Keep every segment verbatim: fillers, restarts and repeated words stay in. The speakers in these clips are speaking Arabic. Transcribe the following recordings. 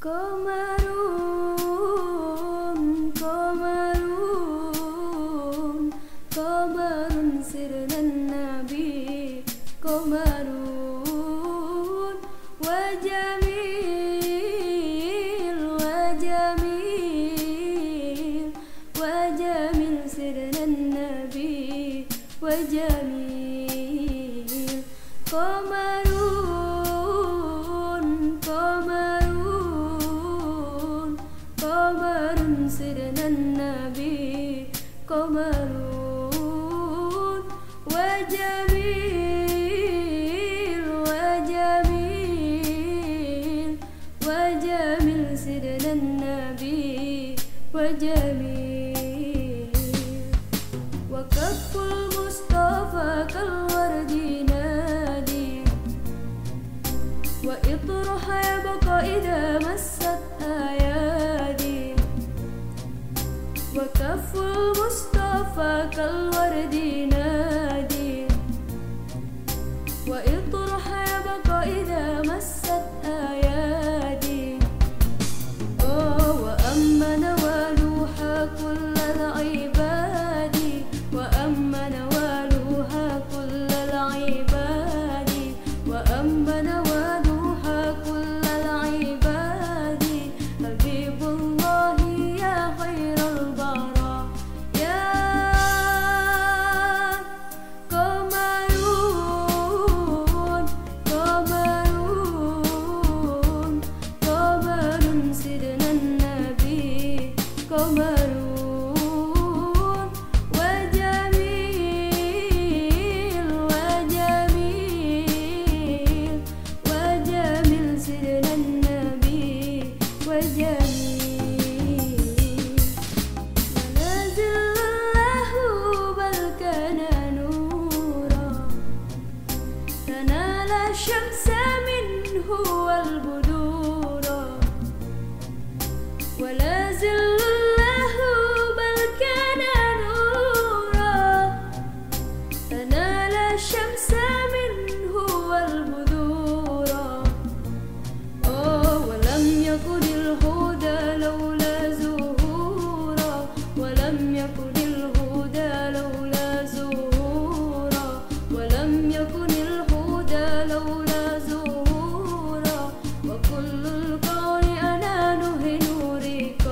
قمرون قمرون قمر سرنا النبي قمرون وجميل وجميل وجميل سرنا النبي وجميل قمرون قمرون قمر سرنا النبي قمرون وجميل وجميل وجميل سرنا النبي وجميل وكف المصطفى كالورد نادي وإطرها يبقى إذا مست أيادي وكف المصطفى كالورد نادي وإطرها يبقى إذا مست أيادي وأما نوالوها كل العباد وأما نوالوها كل العباد وأما نوالوها كل العباد حبيب الله يا خير البراء يا قمرون قمرون قمر سيدنا النبي قمرون وجميل وجميل وجميل سيدنا النبي وجميل ونازل الله بل كان نورا تنال الشمس منه والبدورا ولا زل الله بل كان نورا تنال الشمس منه والبذورا ولم يكن الهدى لولا زهورا ولم يكن الهدى لولا زهورا ولم يكن الهدى لولا زهورا وكل الكون أنانه نورك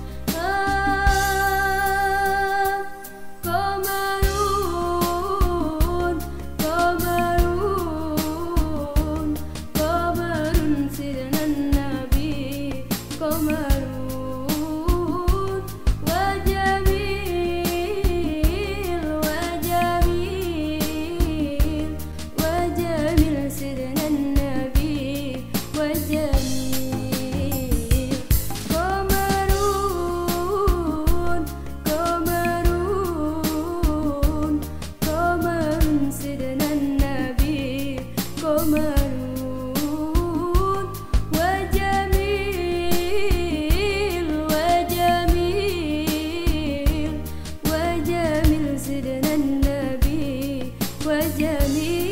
قمرون قمرون قمر سيدنا النبي قمرون وجميل وجميل وجميل سيدنا النبي وجميل قمرون قمرون قمر سيدنا النبي قمرون وجميل وجميل وجميل سيدنا النبي وجميل